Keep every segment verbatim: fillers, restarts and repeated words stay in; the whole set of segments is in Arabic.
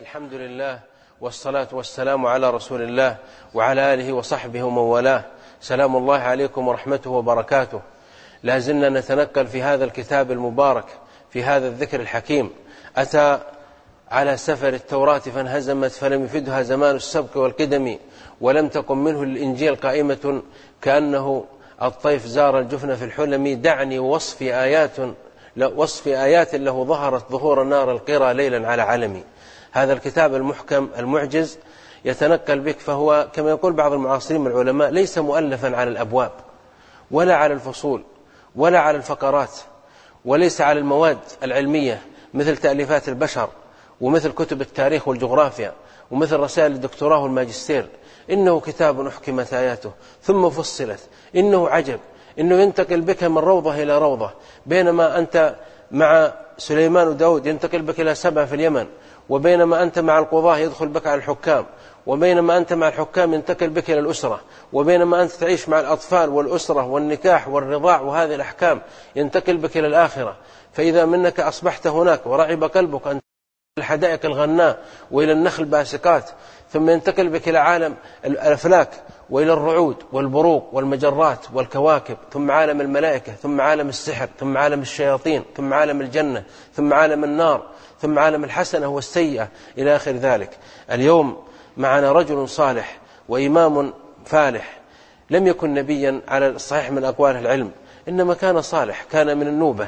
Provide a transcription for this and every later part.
الحمد لله والصلاة والسلام على رسول الله وعلى آله وصحبه ومن والاه. سلام الله عليكم ورحمته وبركاته. لا زلنا نتنقل في هذا الكتاب المبارك في هذا الذكر الحكيم. أتى على سفر التوراة فانهزمت فلم يفدها زمان السبق والقدم، ولم تكن منه الإنجيل قائمة كأنه الطيف زار الجفن في الحلم. دعني وصف آيات وصف آيات له ظهرت ظهور نار القرى ليلا على علمي. هذا الكتاب المحكم المعجز يتنقل بك، فهو كما يقول بعض المعاصرين من العلماء ليس مؤلفا على الأبواب ولا على الفصول ولا على الفقرات، وليس على المواد العلمية مثل تأليفات البشر ومثل كتب التاريخ والجغرافيا ومثل رسائل الدكتوراه والماجستير. إنه كتاب أحكمت آياته ثم فصلت. إنه عجب، إنه ينتقل بك من روضة إلى روضة، بينما أنت مع سليمان وداود ينتقل بك إلى سبع في اليمن، وبينما أنت مع القضاة يدخل بك على الحكام، وبينما أنت مع الحكام ينتقل بك إلى الأسرة، وبينما أنت تعيش مع الأطفال والأسرة والنكاح والرضاع وهذه الأحكام ينتقل بك إلى الآخرة. فإذا منك أصبحت هناك ورعب قلبك أن الحدائق الغناء وإلى النخل باسقات، ثم ينتقل بك إلى عالم الأفلاك وإلى الرعود والبروق والمجرات والكواكب، ثم عالم الملائكة، ثم عالم السحر، ثم عالم الشياطين، ثم عالم الجنة، ثم عالم النار، ثم عالم الحسنة والسيئة إلى آخر ذلك. اليوم معنا رجل صالح وإمام فالح، لم يكن نبيا على الصحيح من أقوال العلم، إنما كان صالح، كان من النوبة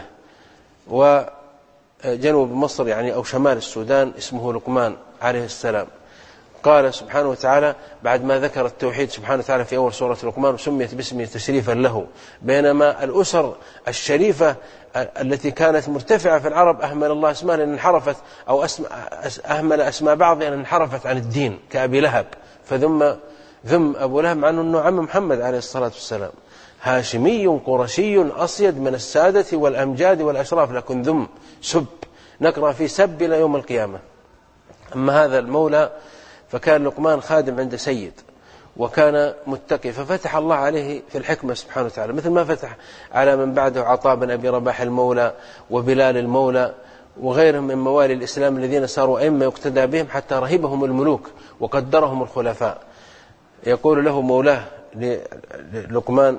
وجنوب مصر يعني أو شمال السودان، اسمه لقمان عليه السلام. قال سبحانه وتعالى بعد ما ذكر التوحيد سبحانه وتعالى في أول سورة لقمان وسميت باسمه تشريفا له، بينما الأسر الشريفة التي كانت مرتفعة في العرب أهمل الله اسمها لأن انحرفت، أو أهمل أسماء بعض لأن انحرفت عن الدين، كأبي لهب، فذم ذم أبو لهب مع أنه عم محمد عليه الصلاة والسلام، هاشمي قرشي أصيد من السادة والأمجاد والأشراف، لكن ذم سب نقرأ في سب إلى يوم القيامة. أما هذا المولى فكان لقمان خادم عند سيد وكان متقي، ففتح الله عليه في الحكمة سبحانه وتعالى، مثل ما فتح على من بعده عطاء بن أبي رباح المولى وبلال المولى وغيرهم من موالي الإسلام الذين صاروا أئمة يقتدى بهم حتى رهبهم الملوك وقدرهم الخلفاء. يقول له مولاه للقمان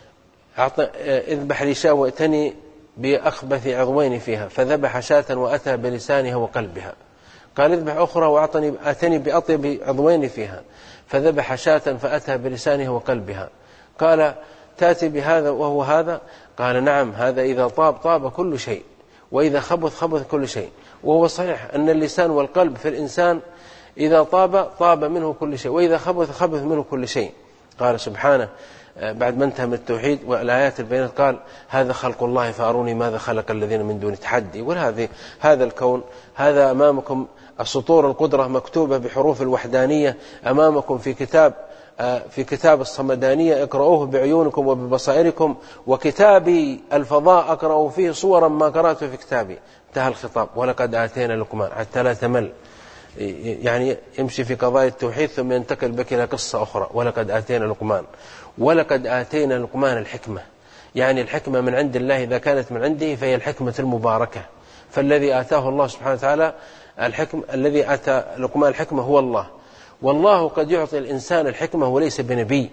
اذبح لي شاة واتني بأخبث عضوين فيها، فذبح شاة وأتى بلسانها وقلبها. قال اذبح أخرى وأعطني أتني بأطيب عضوين فيها، فذبح شاة فأتى بلسانها وقلبها. قال تأتي بهذا وهو هذا؟ قال نعم، هذا إذا طاب طاب كل شيء، وإذا خبث خبث كل شيء. وهو صحيح أن اللسان والقلب في الإنسان إذا طاب طاب منه كل شيء، وإذا خبث خبث منه كل شيء. قال سبحانه بعد ما انتهى من التوحيد والآيات البينات قال هذا خلق الله فأروني ماذا خلق الذين من دون تحدي. وهذا هذا الكون، هذا أمامكم السطور القدرة مكتوبة بحروف الوحدانية أمامكم في كتاب في كتاب الصمدانية، اقرأوه بعيونكم وببصائركم، وكتابي الفضاء أقرأوا فيه صورا ما قرأته في كتابي. انتهى الخطاب. ولقد آتينا لقمان حتى لا تمل، يعني يمشي في قضايا التوحيد ثم ينتقل بك إلى قصة أخرى. ولقد آتينا لقمان، ولقد آتينا لقمان الحكمة، يعني الحكمة من عند الله، إذا كانت من عنده فهي الحكمة المباركة. فالذي آتاه الله سبحانه وتعالى الحكم، الذي آتى لقمان الحكمة هو الله. والله قد يعطي الإنسان الحكمة وليس بنبي،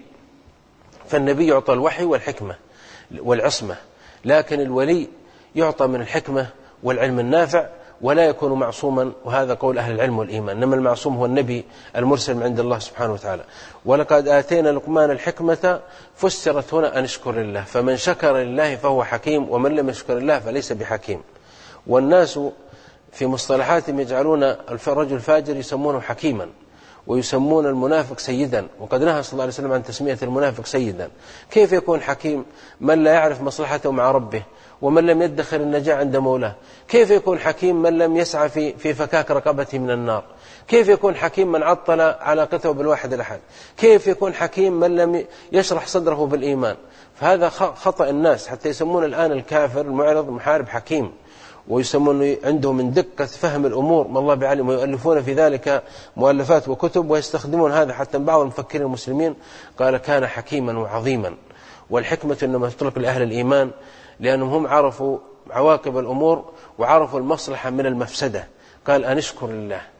فالنبي يعطى الوحي والحكمة والعصمة، لكن الولي يعطى من الحكمة والعلم النافع ولا يكون معصوما، وهذا قول أهل العلم والإيمان. إنما المعصوم هو النبي المرسل من عند الله سبحانه وتعالى. ولقد آتينا لقمان الحكمة فسرت هنا أن اشكر لله، فمن شكر لله فهو حكيم، ومن لم يشكر الله فليس بحكيم. والناس في مصطلحاتهم يجعلون الرجل الفاجر يسمونه حكيما، ويسمون المنافق سيدا، وقد نهى صلى الله عليه وسلم عن تسمية المنافق سيدا. كيف يكون حكيم من لا يعرف مصلحته مع ربه ومن لم يدخر النجاة عند مولاه؟ كيف يكون حكيم من لم يسعى في في فكاك رقبته من النار؟ كيف يكون حكيم من عطل علاقته بالواحد الأحد؟ كيف يكون حكيم من لم يشرح صدره بالإيمان؟ فهذا خطأ الناس، حتى يسمون الآن الكافر المعرض محارب حكيم، ويسمون عنده من دقة فهم الأمور ما الله بعلم، ويؤلفون في ذلك مؤلفات وكتب، ويستخدمون هذا حتى بعض المفكرين المسلمين قال كان حكيما وعظيما. والحكمة إنما تطلق لأهل الإيمان، لأنهم هم عرفوا عواقب الأمور وعرفوا المصلحة من المفسدة. قال أن اشكر لله.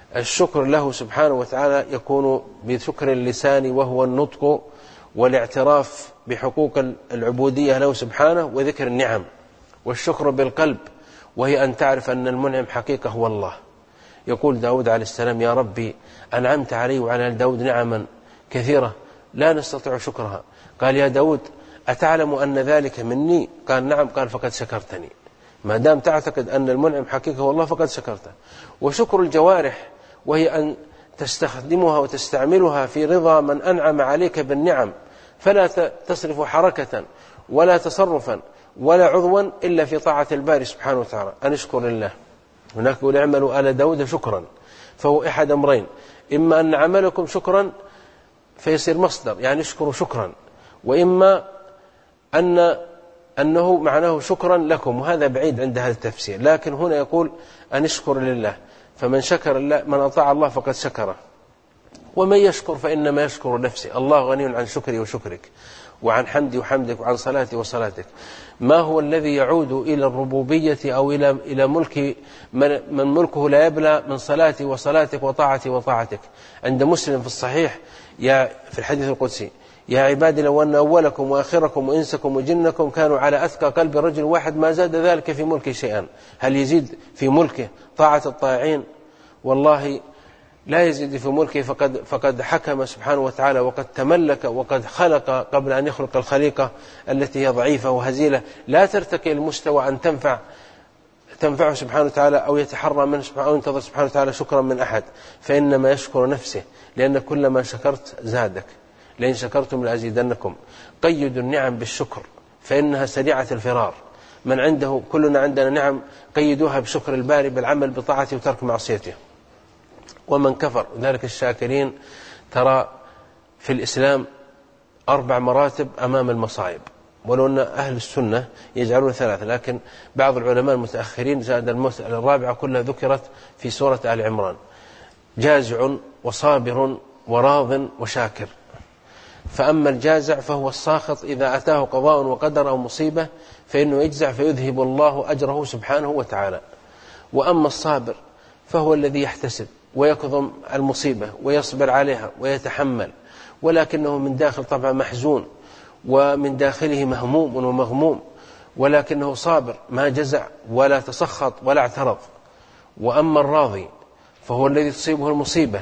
الشكر له سبحانه وتعالى يكون بشكر اللسان وهو النطق والاعتراف بحقوق العبودية له سبحانه وذكر النعم، والشكر بالقلب وهي أن تعرف أن المنعم حقيقة هو الله. يقول داود عليه السلام: يا ربي أنعمت علي وعلى داود نعما كثيرة لا نستطيع شكرها. قال: يا داود أتعلم أن ذلك مني؟ قال: نعم. قال: فقد شكرتني. ما دام تعتقد أن المنعم حقيقة هو الله فقد شكرته. وشكر الجوارح وهي أن تستخدمها وتستعملها في رضا من أنعم عليك بالنعم، فلا تصرف حركة ولا تصرفا ولا عضوا إلا في طاعة الباري سبحانه وتعالى. أن اشكر لله. هناك يقول: اعملوا آل داود شكرا، فهو أحد أمرين: إما أن عملكم شكرا فيصير مصدر يعني اشكروا شكرا، وإما أن أنه معناه شكرا لكم، وهذا بعيد عند هذا التفسير. لكن هنا يقول أن اشكر لله، فمن شكر الله من أطاع الله فقد شكره، ومن يشكر فإنما يشكر نفسه. الله غني عن شكري وشكرك، وعن حمدي وحمدك، وعن صلاتي وصلاتك. ما هو الذي يعود إلى الربوبية أو إلى إلى ملك من, من ملكه لا يبلى من صلاتي وصلاتك وطاعتي وطاعتك؟ عند مسلم في الصحيح يا في الحديث القدسي: يا عبادي لو أن أولكم وآخركم وإنسكم وجنكم كانوا على أثقى قلب رجل واحد ما زاد ذلك في ملكه شيئا. هل يزيد في ملكه طاعة الطائعين؟ والله لا يزيد في ملكه، فقد, فقد حكم سبحانه وتعالى وقد تملك وقد خلق قبل أن يخلق الخليقة التي هي ضعيفة وهزيلة لا ترتقي المستوى أن تنفع تنفعه سبحانه وتعالى أو يتحرى منه سبحانه أو ينتظر سبحانه وتعالى شكرا من أحد، فإنما يشكر نفسه، لأن كل ما شكرت زادك، لئن شكرتم لأزيدنكم. قيدوا النعم بالشكر فإنها سريعة الفرار. من عنده كلنا عندنا نعم قيدوها بشكر الباري بالعمل بطاعته وترك معصيته. ومن كفر ذلك الشاكرين، ترى في الإسلام أربع مراتب أمام المصائب، ولو أن أهل السنة يجعلون ثلاثة، لكن بعض العلماء المتأخرين زاد المسألة الرابعة كلها ذكرت في سورة آل عمران: جازع وصابر وراض وشاكر. فأما الجازع فهو الساخط إذا أتاه قضاء وقدر أو مصيبة فإنه يجزع فيذهب الله أجره سبحانه وتعالى. وأما الصابر فهو الذي يحتسب ويكظم المصيبة ويصبر عليها ويتحمل، ولكنه من داخل طبعا محزون ومن داخله مهموم ومغموم، ولكنه صابر ما جزع ولا تسخط ولا اعترض. وأما الراضي فهو الذي تصيبه المصيبة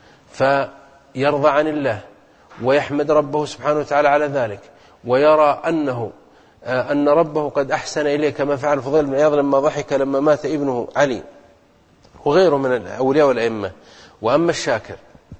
فيرضى عن الله ويحمد ربه سبحانه وتعالى على ذلك، ويرى أنه أن ربه قد أحسن إليه، كما فعل الفضيل بن عياض لما ضحك لما مات ابنه علي وغيره من الأولياء والأئمة. وأما الشاكر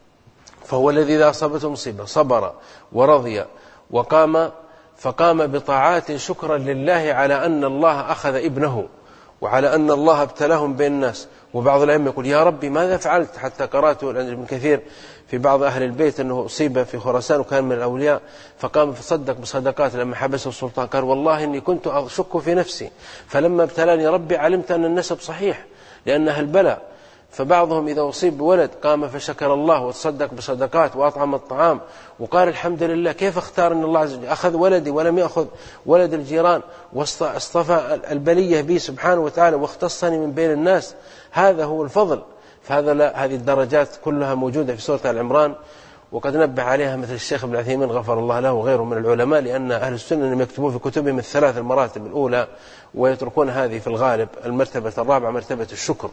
فهو الذي إذا أصابته مصيبة صبر ورضي وقام فقام بطاعات شكرا لله على أن الله أخذ ابنه وعلى أن الله ابتلاهم بين الناس. وبعض الأئمة يقول: يا ربي ماذا فعلت؟ حتى قرأت عند ابن كثير في بعض أهل البيت أنه أصيب في خراسان وكان من الأولياء، فقام فصدق بصدقات لما حبسه السلطان، قال: والله إني كنت أشك في نفسي، فلما ابتلاني ربي علمت أن النسب صحيح لأنها البلاء. فبعضهم إذا أصيب بولد قام فشكر الله وتصدق بصدقات وأطعم الطعام وقال: الحمد لله، كيف اختار أن الله عز وجل أخذ ولدي ولم يأخذ ولد الجيران واصطفى البلية بي سبحانه وتعالى واختصني من بين الناس. هذا هو الفضل. فهذا لا، هذه الدرجات كلها موجودة في سورة آل عمران، وقد نبه عليها مثل الشيخ ابن عثيمين غفر الله له وغيره من العلماء، لأن أهل السنة لم يكتبون في كتبهم الثلاث المراتب الأولى ويتركون هذه في الغالب المرتبة الرابعة مرتبة الشكر.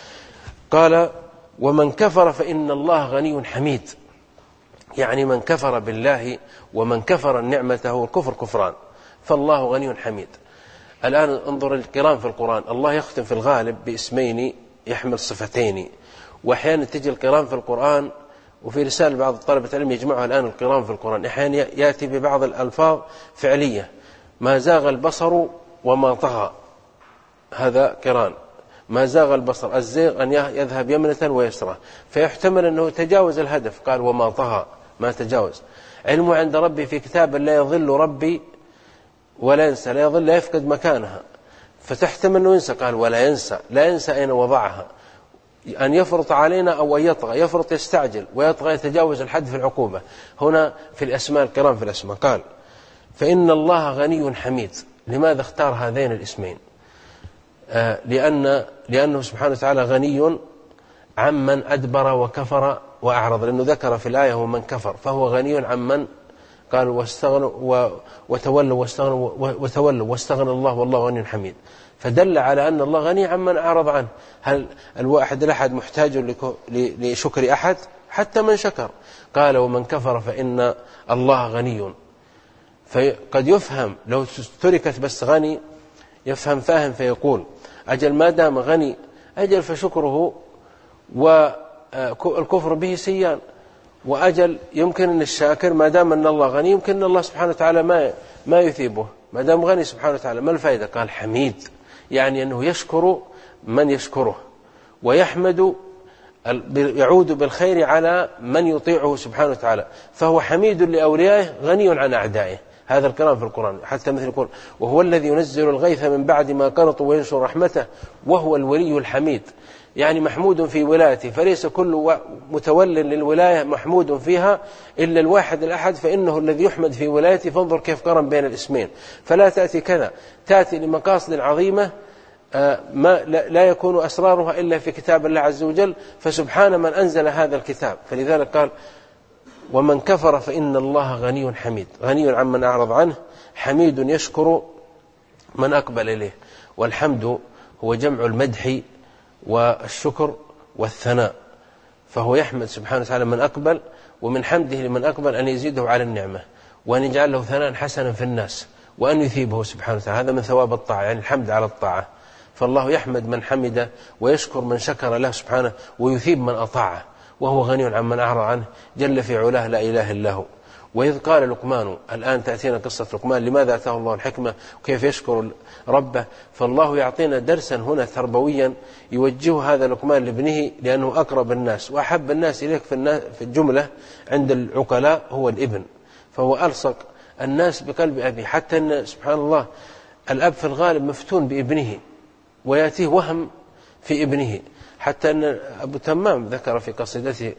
قال: ومن كفر فإن الله غني حميد. يعني من كفر بالله ومن كفر نعمته والكفر كفران، فالله غني حميد. الآن انظر القران في القرآن، الله يختم في الغالب باسمين يحمل صفتين، وأحيانا تجي القران في القرآن وفي رسالة بعض طلبة العلم يجمعها الآن القران في القرآن، أحيانا يأتي ببعض الألفاظ فعلية: ما زاغ البصر وما طغى، هذا قران. ما زاغ البصر، الزيغ أن يذهب يمنة ويسرى، فيحتمل أنه تجاوز الهدف، قال وما طغى ما تجاوز. علمه عند ربي في كتاب لا يضل ربي ولا ينسى، لا يضل لا يفقد مكانها، فتحتمل أنه ينسى، قال ولا ينسى، لا ينسى أين وضعها. أن يفرط علينا أو أن يطغى، يفرط يستعجل ويطغى يتجاوز الحد في العقوبة. هنا في الأسماء الكرام في الأسماء قال: فإن الله غني حميد. لماذا اختار هذين الاسمين؟ آه لأن لأنه سبحانه وتعالى غني عمن أدبر وكفر وأعرض، لأنه ذكر في الآية ومن كفر، فهو غني عمن قالوا واستغنوا وتولوا واستغنوا وتولوا واستغنى الله والله غني حميد، فدل على أن الله غني عمن أعرض عنه. هل الواحد الأحد محتاج لشكر أحد؟ حتى من شكر. قال ومن كفر فإن الله غني. فقد يفهم لو تركت بس غني، يفهم فاهم فيقول أجل ما دام غني أجل فشكره والكفر به سيان، وأجل يمكن أن الشاكر ما دام أن الله غني يمكن أن الله سبحانه وتعالى ما ما يثيبه ما دام غني سبحانه وتعالى. ما الفائدة؟ قال حميد، يعني أنه يشكر من يشكره ويحمد يعود بالخير على من يطيعه سبحانه وتعالى، فهو حميد لأوليائه غني عن أعدائه. هذا الكلام في القرآن، حتى مثل يقول وهو الذي ينزل الغيث من بعد ما قنطوا وينشر رحمته وهو الولي الحميد، يعني محمود في ولايته، فليس كل متول للولاية محمود فيها إلا الواحد الأحد، فإنه الذي يحمد في ولايته. فانظر كيف قرن بين الاسمين، فلا تأتي كذا، تأتي لمقاصد عظيمة ما لا يكون أسرارها إلا في كتاب الله عز وجل، فسبحان من أنزل هذا الكتاب. فلذلك قال ومن كفر فإن الله غني حميد، غني عمن أعرض عنه، حميد يشكر من أقبل إليه. والحمد هو جمع المدح والشكر والثناء، فهو يحمد سبحانه وتعالى من أقبل، ومن حمده لمن أقبل أن يزيده على النعمة وأن يجعل له ثناء حسنا في الناس وأن يثيبه سبحانه وتعالى. هذا من ثواب الطاعة، يعني الحمد على الطاعة. فالله يحمد من حمده ويشكر من شكر له سبحانه ويثيب من أطاعه، وهو غني عمن أعرض عنه جل في علاه لا إله إلا هو. وإذ قال لقمان، الآن تأتينا قصة لقمان لماذا أتاه الله الحكمة وكيف يشكر ربه. فالله يعطينا درسا هنا تربويا يوجه هذا لقمان لابنه، لأنه أقرب الناس وأحب الناس إليك في الجملة عند العقلاء هو الابن، فهو ألصق الناس بقلب أبيه. حتى أن سبحان الله الأب في الغالب مفتون بابنه ويأتيه وهم في ابنه، حتى أن أبو تمام ذكر في قصيدته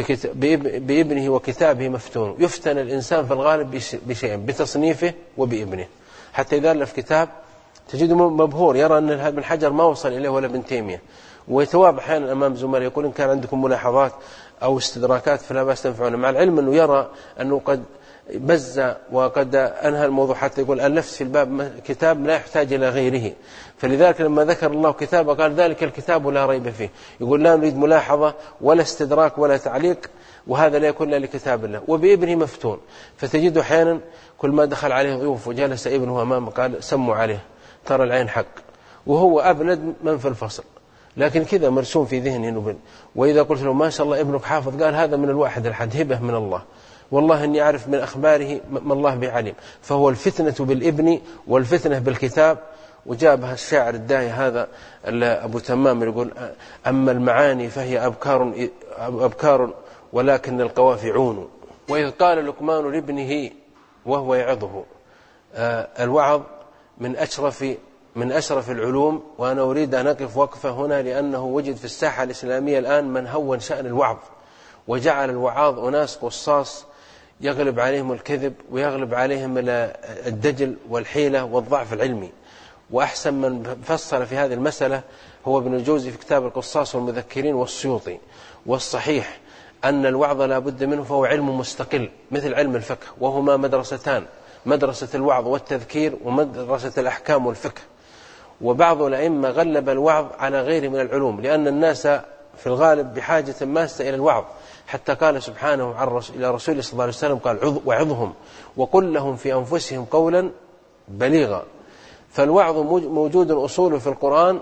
بابنه وكتابه مفتون. يفتن الإنسان في الغالب بشيء، بتصنيفه وبابنه. حتى إذا ألف كتاب تجده مبهور، يرى أن ابن حجر ما وصل إليه ولا ابن تيمية، ويتواب أحيانا أمام زملاء يقول إن كان عندكم ملاحظات أو استدراكات فلا بأس تنفعنا، مع العلم أنه يرى أنه قد بز وقد أنهى الموضوع، حتى يقول ألفت في الباب كتاب لا يحتاج إلى غيره. فلذلك لما ذكر الله كتابه قال ذلك الكتاب لا ريب فيه، يقول لا نريد ملاحظة ولا استدراك ولا تعليق، وهذا لا يكون إلا لكتاب الله. وبابنه مفتون، فتجده أحيانا كل ما دخل عليه ضيوف وجلس ابنه أمامه قال سموا عليه ترى العين حق، وهو أبلد من في الفصل، لكن كذا مرسوم في ذهنه. وإذا قلت له ما شاء الله ابنك حافظ قال هذا من الواحد الحد، هبة من الله، والله إني أعرف من أخباره ما الله بعليم. فهو الفتنة بالابن والفتنة بالكتاب. وجابها الشاعر الداعي هذا أبو تمام يقول أما المعاني فهي أبكار, أبكار ولكن القوافي عون. وإذ قال لقمان لابنه وهو يعظه، الوعظ من أشرف من أشرف العلوم، وأنا أريد أن أقف وقفة هنا لأنه وجد في الساحة الإسلامية الآن من هون شأن الوعظ وجعل الوعاظ أناس قصاص يغلب عليهم الكذب ويغلب عليهم الدجل والحيلة والضعف العلمي. وأحسن من فصل في هذه المسألة هو ابن الجوزي في كتاب القصاص والمذكرين والسيوطي. والصحيح أن الوعظ لا بد منه، فهو علم مستقل مثل علم الفقه، وهما مدرستان، مدرسة الوعظ والتذكير ومدرسة الأحكام والفقه. وبعض الأئمة غلب الوعظ على غيره من العلوم، لأن الناس في الغالب بحاجة ماسة إلى الوعظ، حتى قال سبحانه إلى رسوله صلى الله عليه وسلم قال وعظهم وقل لهم في أنفسهم قولا بليغا. فالوعظ موجود أصوله في القرآن.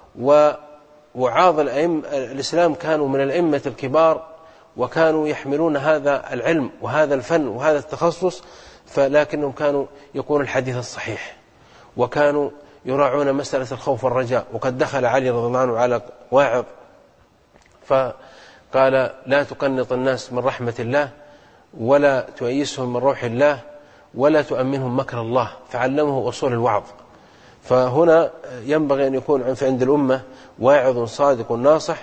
ووعاظ الأئمة الإسلام كانوا من الأئمة الكبار، وكانوا يحملون هذا العلم وهذا الفن وهذا التخصص، فلكنهم كانوا يقولون الحديث الصحيح، وكانوا يراعون مسألة الخوف والرجاء. وقد دخل علي رضي الله عنه على واعظ فقال لا تقنط الناس من رحمة الله ولا تؤيسهم من روح الله ولا تؤمنهم مكر الله، فعلمه أصول الوعظ. فهنا ينبغي أن يكون عند الأمة واعظ صادق ناصح،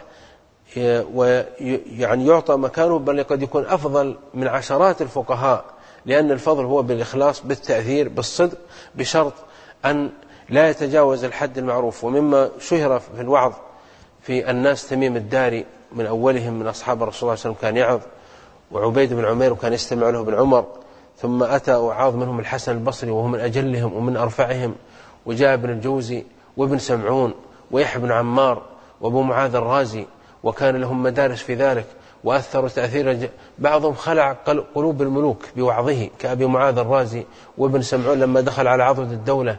ويعني يعطى مكانه، بل قد يكون أفضل من عشرات الفقهاء، لأن الفضل هو بالإخلاص بالتأثير بالصدق، بشرط أن لا يتجاوز الحد المعروف. ومما شهر في الوعظ في الناس تميم الداري من أولهم من أصحاب الرسول صلى الله عليه وسلم كان يعظ، وعبيد بن عمير وكان يستمع له ابن عمر، ثم أتى وعاظ منهم الحسن البصري وهو من أجلهم ومن أرفعهم، وجاء ابن الجوزي وابن سمعون ويحيى بن عمار وابو معاذ الرازي، وكان لهم مدارس في ذلك وأثروا تأثير. بعضهم خلع قلوب الملوك بوعظه كأبي معاذ الرازي وابن سمعون لما دخل على عضد الدولة،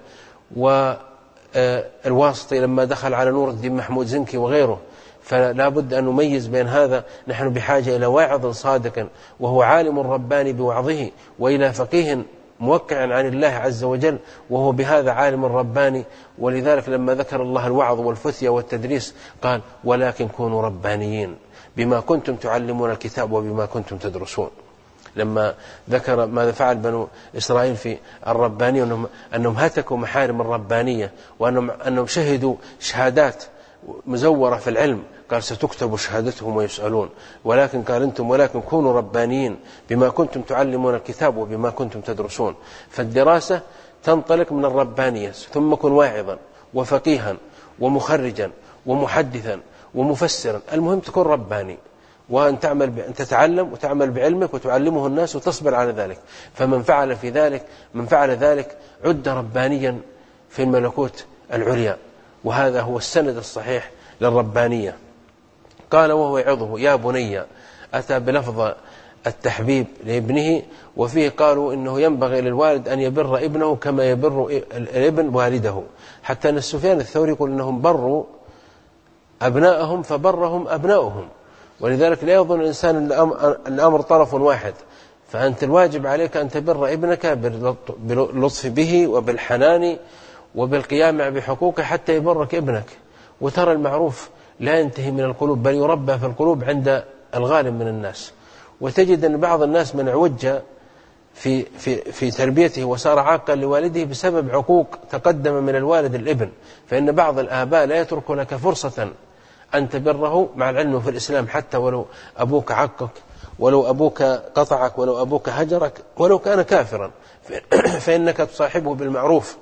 والواسطي لما دخل على نور الدين محمود زنكي وغيره. فلا بد أن نميز بين هذا. نحن بحاجة إلى واعظ صادق وهو عالم رباني بوعظه، وإلى فقيه موقع عن الله عز وجل وهو بهذا عالم رباني. ولذلك لما ذكر الله الوعظ والفتية والتدريس قال ولكن كونوا ربانيين بما كنتم تعلمون الكتاب وبما كنتم تدرسون. لما ذكر ماذا فعل بنو إسرائيل في الربانية أنهم, أنهم هتكوا محارم الربانية، وأنهم أنهم شهدوا شهادات مزورة في العلم، قال ستكتب شهادتهم ويسألون. ولكن قال أنتم ولكن كونوا ربانيين بما كنتم تعلمون الكتاب وبما كنتم تدرسون. فالدراسة تنطلق من الربانية، ثم كن واعظا وفقيها ومخرجا ومحدثا ومفسرا، المهم تكون رباني، وأن تعمل ب... أن تتعلم وتعمل بعلمك وتعلمه الناس وتصبر على ذلك. فمن فعل في ذلك من فعل ذلك عد ربانيا في الملكوت العليا، وهذا هو السند الصحيح للربانية. قال وهو يعظه يا بني، أتى بلفظ التحبيب لابنه، وفيه قالوا إنه ينبغي للوالد أن يبر ابنه كما يبر الابن والده، حتى أن سفيان الثوري يقول إنهم بروا أبناءهم فبرهم أبناؤهم. ولذلك لا يظن الإنسان الأمر طرف واحد، فأنت الواجب عليك أن تبر ابنك باللطف به وبالحنان وبالقيام بحقوقه حتى يبرك ابنك. وترى المعروف لا ينتهي من القلوب بل يربى في القلوب عند الغالب من الناس. وتجد أن بعض الناس من عوج في, في, في تربيته وصار عاقا لوالده بسبب عقوق تقدم من الوالد الابن. فإن بعض الآباء لا يترك لك فرصة أن تبره، مع العلم في الإسلام حتى ولو أبوك عقك، ولو أبوك قطعك، ولو أبوك هجرك، ولو كان كافرا، فإنك تصاحبه بالمعروف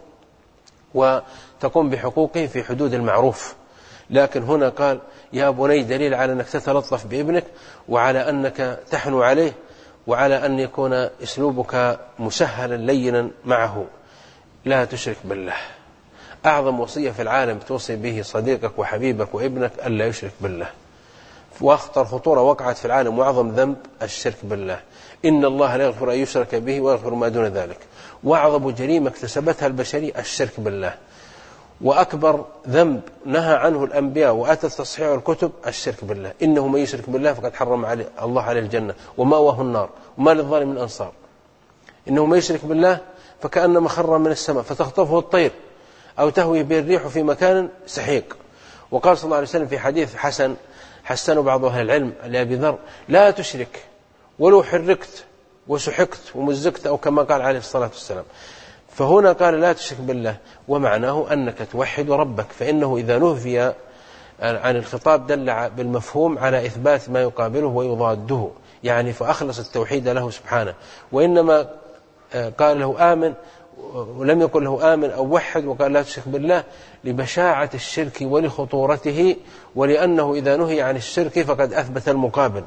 وتقوم بحقوقه في حدود المعروف. لكن هنا قال يا بني، دليل على أنك تتلطف بابنك، وعلى أنك تحنو عليه، وعلى أن يكون أسلوبك مسهلا لينا معه. لا تشرك بالله. أعظم وصية في العالم توصي به صديقك وحبيبك وابنك ألا يشرك بالله. وأخطر خطورة وقعت في العالم وأعظم ذنب الشرك بالله. إن الله لا يغفر أن يشرك به ويغفر ما دون ذلك. وأعظم جريمة اكتسبتها البشرية الشرك بالله. وأكبر ذنب نهى عنه الأنبياء وأتت تصحيح الكتب الشرك بالله. إنه من يشرك بالله فقد حرم عليه الله عليه الجنة ومأواه النار وما للظالم من أنصار. إنه من يشرك بالله فكأنما خر من السماء فتخطفه الطير أو تهوي به الريح في مكان سحيق. وقال صلى الله عليه وسلم في حديث حسن حسنوا بعض أهل العلم لأبي ذر لا تشرك ولو حركت وسحقت ومزقت، أو كما قال عليه الصلاة والسلام. فهنا قال لا تشرك بالله، ومعناه أنك توحد ربك، فإنه إذا نهفي عن الخطاب دل بالمفهوم على إثبات ما يقابله ويضاده، يعني فأخلص التوحيد له سبحانه. وإنما قال له آمن ولم يقل له آمن أو وحد، وقال لا تشرك بالله لبشاعة الشرك ولخطورته، ولأنه إذا نهي عن الشرك فقد أثبت المقابل.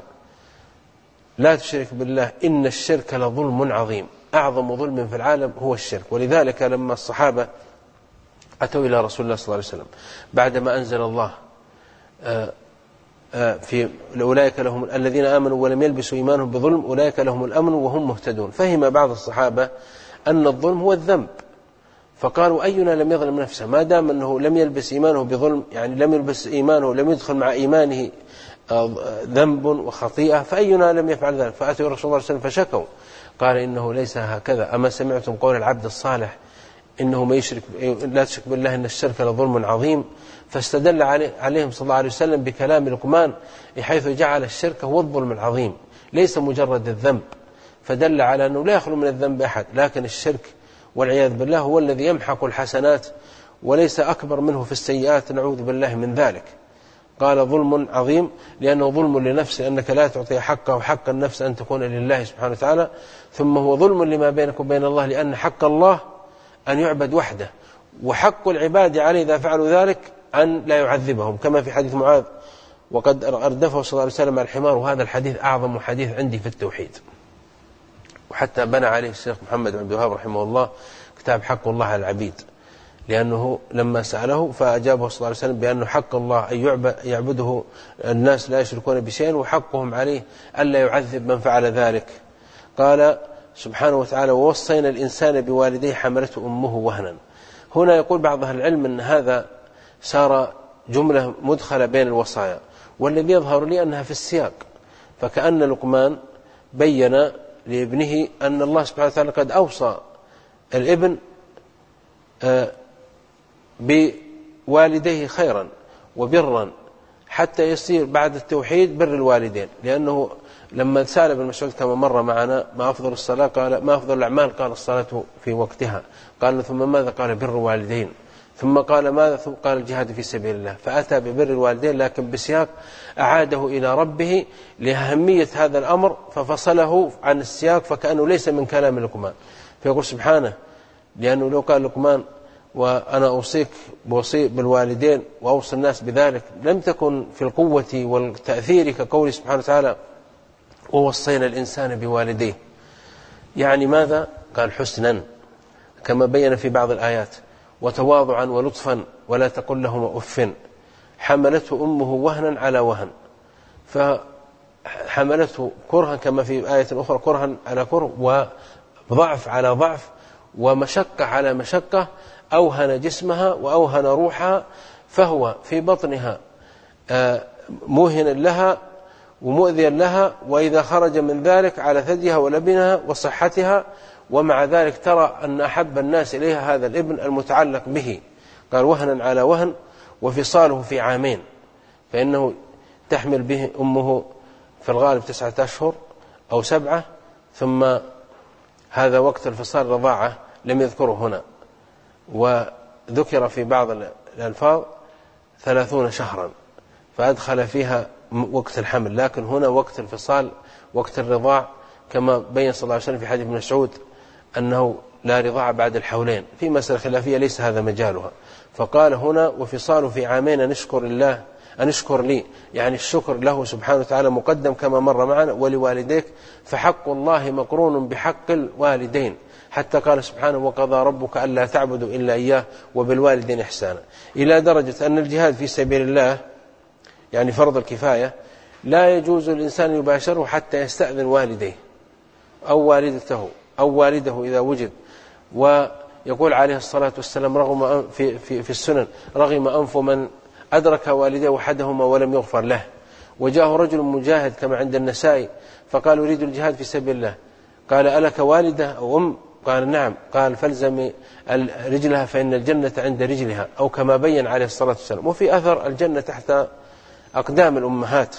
لا تشرك بالله إن الشرك لظلم عظيم. أعظم ظلم في العالم هو الشرك. ولذلك لما الصحابة أتوا إلى رسول الله صلى الله عليه وسلم بعدما أنزل الله في أولئك لهم الذين آمنوا ولم يلبسوا إيمانهم بظلم أولئك لهم الأمن وهم مهتدون، فهم بعض الصحابة أن الظلم هو الذنب، فقالوا أينا لم يظلم نفسه ما دام أنه لم يلبس إيمانه بظلم، يعني لم يلبس إيمانه لم يدخل مع إيمانه ذنب وخطيئة، فأينا لم يفعل ذلك. فأتوا رسول الله صلى الله عليه وسلم فشكوا، قال إنه ليس هكذا، أما سمعتم قول العبد الصالح إنه ما يشرك لا تشرك بالله إن الشرك لظلم عظيم. فاستدل عليهم صلى الله عليه وسلم بكلام لقمان حيث جعل الشرك هو الظلم العظيم ليس مجرد الذنب، فدل على أنه لا يخلو من الذنب أحد، لكن الشرك والعياذ بالله هو الذي يمحق الحسنات وليس أكبر منه في السيئات، نعوذ بالله من ذلك. قال ظلم عظيم لأنه ظلم لنفس، لأنك لا تعطي حقه وحق النفس أن تكون لله سبحانه وتعالى، ثم هو ظلم لما بينك وبين الله، لأن حق الله أن يعبد وحده، وحق العباد عليه إذا فعلوا ذلك أن لا يعذبهم، كما في حديث معاذ وقد أردفه صلى الله عليه وسلم على الحمار، وهذا الحديث أعظم حديث عندي في التوحيد، وحتى بنى عليه الشيخ محمد بن عبد الوهاب رحمه الله كتاب حق الله على العبيد، لأنه لما سأله فأجابه صلى الله عليه وسلم بأنه حق الله أن يعبده الناس لا يشركون بشيء، وحقهم عليه ألا يعذب من فعل ذلك. قال سبحانه وتعالى: ووصينا الإنسان بوالديه حملته أمه وهنا. هنا يقول بعض أهل العلم أن هذا صار جملة مدخلة بين الوصايا، والذي يظهر لي أنها في السياق، فكأن لقمان بين لابنه أن الله سبحانه وتعالى قد أوصى الابن بوالديه خيرا وبرا حتى يصير بعد التوحيد بر الوالدين، لأنه لما سأل ابن مسعود كما مر معنا ما أفضل الصلاة، قال ما أفضل الأعمال، قال الصلاة في وقتها، قال ثم ماذا؟ قال بر الوالدين، ثم قال ماذا؟ ثم قال الجهاد في سبيل الله، فأتى ببر الوالدين لكن بسياق أعاده إلى ربه لأهمية هذا الأمر، ففصله عن السياق فكأنه ليس من كلام لقمان. فيقول سبحانه: لأنه لو قال لقمان وأنا أوصيك بوصي بالوالدين وأوصي الناس بذلك لم تكن في القوة والتأثير كقوله سبحانه وتعالى: ووصينا الإنسان بوالديه. يعني ماذا؟ قال حسنا كما بين في بعض الآيات، وتواضعا ولطفا ولا تقل لهما أف، حملته أمه وهنا على وهن، فحملته كرها كما في آية أخرى كرها على كره، وضعف على ضعف، ومشقة على مشقة، أوهن جسمها وأوهن روحها، فهو في بطنها موهنا لها ومؤذيا لها، وإذا خرج من ذلك على ثديها ولبنها وصحتها، ومع ذلك ترى أن أحب الناس إليها هذا الابن المتعلق به. قال وهنا على وهن، وفصاله في عامين، فإنه تحمل به أمه في الغالب تسعة أشهر أو سبعة، ثم هذا وقت الفصال رضاعة لم يذكره هنا، وذكر في بعض الألفاظ ثلاثون شهرا، فأدخل فيها وقت الحمل، لكن هنا وقت الفصال وقت الرضاع، كما بين صلى الله عليه وسلم في حديث ابن مسعود أنه لا رضاع بعد الحولين، في مسألة خلافية ليس هذا مجالها. فقال هنا وفصاله في عامين أن اشكر الله أن اشكر لي، يعني الشكر له سبحانه وتعالى مقدم كما مر معنا، ولوالديك، فحق الله مقرون بحق الوالدين، حتى قال سبحانه: وقضى ربك ألا تعبدوا إلا إياه وبالوالدين إحسانا، إلى درجة أن الجهاد في سبيل الله يعني فرض الكفاية لا يجوز الإنسان يباشره حتى يستأذن والديه أو والدته أو والده إذا وجد. ويقول عليه الصلاة والسلام رغم في, في, في السنن: رغم أنف من أدرك والديه وحدهما ولم يغفر له. وجاءه رجل مجاهد كما عند النسائي فقال: أريد الجهاد في سبيل الله، قال: ألك والدة أو أم؟ قال: نعم. قال: فالزم رجلها فإن الجنة عند رجلها، أو كما بين عليه الصلاة والسلام. وفي أثر الجنة تحت أقدام الأمهات.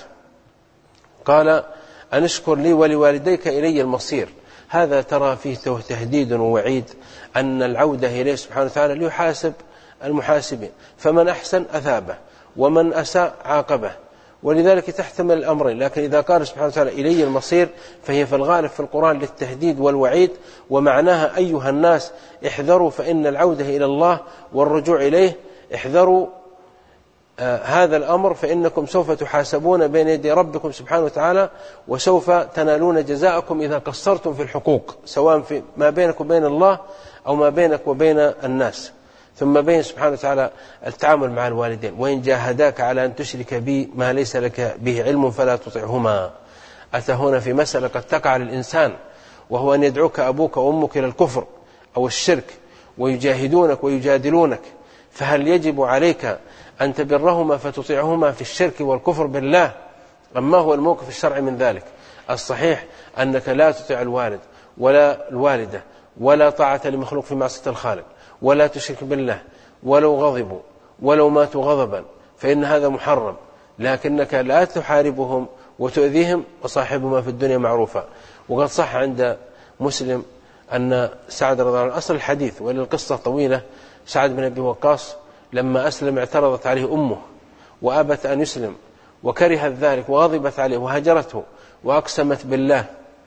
قال: أن اشكر لي ولوالديك إلي المصير. هذا ترى فيه تهديد ووعيد أن العودة إليه سبحانه وتعالى ليحاسب المحاسبين، فمن أحسن أثابه ومن أساء عاقبه، ولذلك تحتمل الأمرين. لكن إذا قال سبحانه وتعالى إلي المصير فهي في الغالب في القرآن للتهديد والوعيد، ومعناها أيها الناس احذروا فإن العودة إلى الله والرجوع إليه، احذروا آه هذا الأمر، فإنكم سوف تحاسبون بين يدي ربكم سبحانه وتعالى، وسوف تنالون جزاءكم إذا قصرتم في الحقوق، سواء في ما بينك وبين الله أو ما بينك وبين الناس. ثم بين سبحانه وتعالى التعامل مع الوالدين: وإن جاهداك على أن تشرك بي ما ليس لك به علم فلا تطعهما. أتى هنا في مسألة قد تقع للإنسان، وهو أن يدعوك أبوك وأمك إلى الكفر أو الشرك ويجاهدونك ويجادلونك، فهل يجب عليك أن تبرهما فتطيعهما في الشرك والكفر بالله؟ أما هو الموقف الشرعي من ذلك؟ الصحيح أنك لا تطيع الوالد ولا الوالدة، ولا طاعة لمخلوق في معصية الخالق، ولا تشرك بالله ولو غضبوا ولو ماتوا غضبا، فإن هذا محرم، لكنك لا تحاربهم وتؤذيهم، وصاحبهما في الدنيا معروفا. وقد صح عند مسلم أن سعد رضي الله عنه، أصل الحديث وللقصة طويلة، سعد بن أبي وقاص لما أسلم اعترضت عليه أمه وأبت أن يسلم، وكرهت ذلك وغضبت عليه وهجرته وأقسمت بالله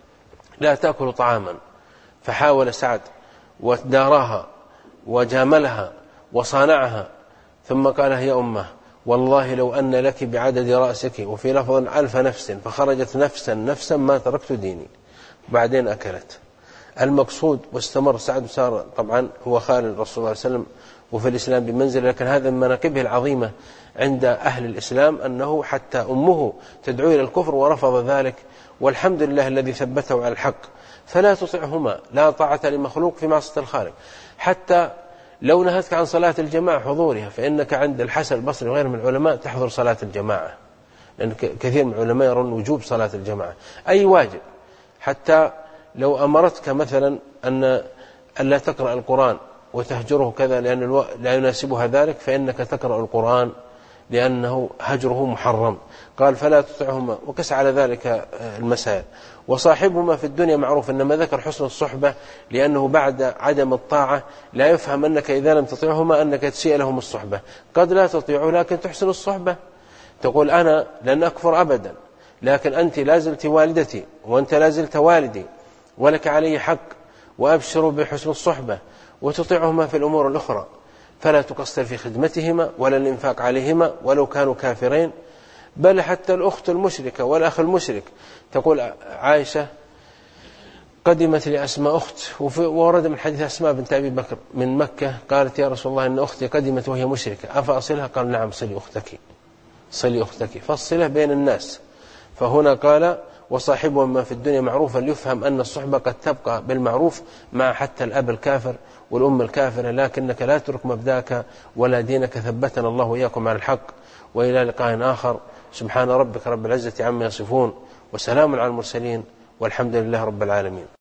لا تأكل طعاما، فحاول سعد وداراها وجاملها وصانعها، ثم قال: يا أمه والله لو أن لك بعدد رأسك، وفي لفظ ألف نفس فخرجت نفسا نفسا ما تركت ديني، بعدين أكلت. المقصود واستمر سعد سار، طبعا هو خال الرسول صلى الله عليه وسلم وفي الإسلام بمنزل، لكن هذا من مناقبه العظيمة عند أهل الإسلام أنه حتى أمه تدعو إلى الكفر ورفض ذلك، والحمد لله الذي ثبته على الحق. فلا تطعهما، لا طاعة لمخلوق في معصية الخالق. حتى لو نهتك عن صلاة الجماعة حضورها، فإنك عند الحسن البصري وغيره من العلماء تحضر صلاة الجماعة، لأن كثير من العلماء يرون وجوب صلاة الجماعة أي واجب. حتى لو أمرتك مثلا أن ألا تقرأ القرآن وتهجره كذا لأن الو... لا يناسبها ذلك، فإنك تقرأ القرآن لأنه هجره محرم. قال فلا تطعهما، وكس على ذلك المسائل. وصاحبهما في الدنيا معروف، إنما ذكر حسن الصحبة لأنه بعد عدم الطاعة لا يفهم أنك إذا لم تطيعهما أنك تسيء لهم الصحبة. قد لا تطيعه لكن تحسن الصحبة، تقول أنا لن أكفر أبدا، لكن أنت لازلت والدتي وأنت لازلت والدي ولك علي حق، وأبشروا بحسن الصحبة، وتطيعهما في الأمور الأخرى. فلا تقصر في خدمتهما ولا الإنفاق عليهما ولو كانوا كافرين، بل حتى الأخت المشركة والأخ المشرك. تقول عائشة قدمت لأسماء أخت، وورد من حديث أسماء بنت أبي بكر من مكة، قالت يا رسول الله إن أختي قدمت وهي مشركة أفأصلها؟ قال نعم صلي أختك، صلي أختك، فالصلة بين الناس. فهنا قال وصاحبهما في الدنيا معروفا، ليفهم أن الصحبة قد تبقى بالمعروف مع حتى الأب الكافر والأم الكافرة، لكنك لا تترك مبدأك ولا دينك. ثبتنا الله وإياكم على الحق، وإلى لقاء آخر. سبحان ربك رب العزة عما يصفون، وسلام على المرسلين، والحمد لله رب العالمين.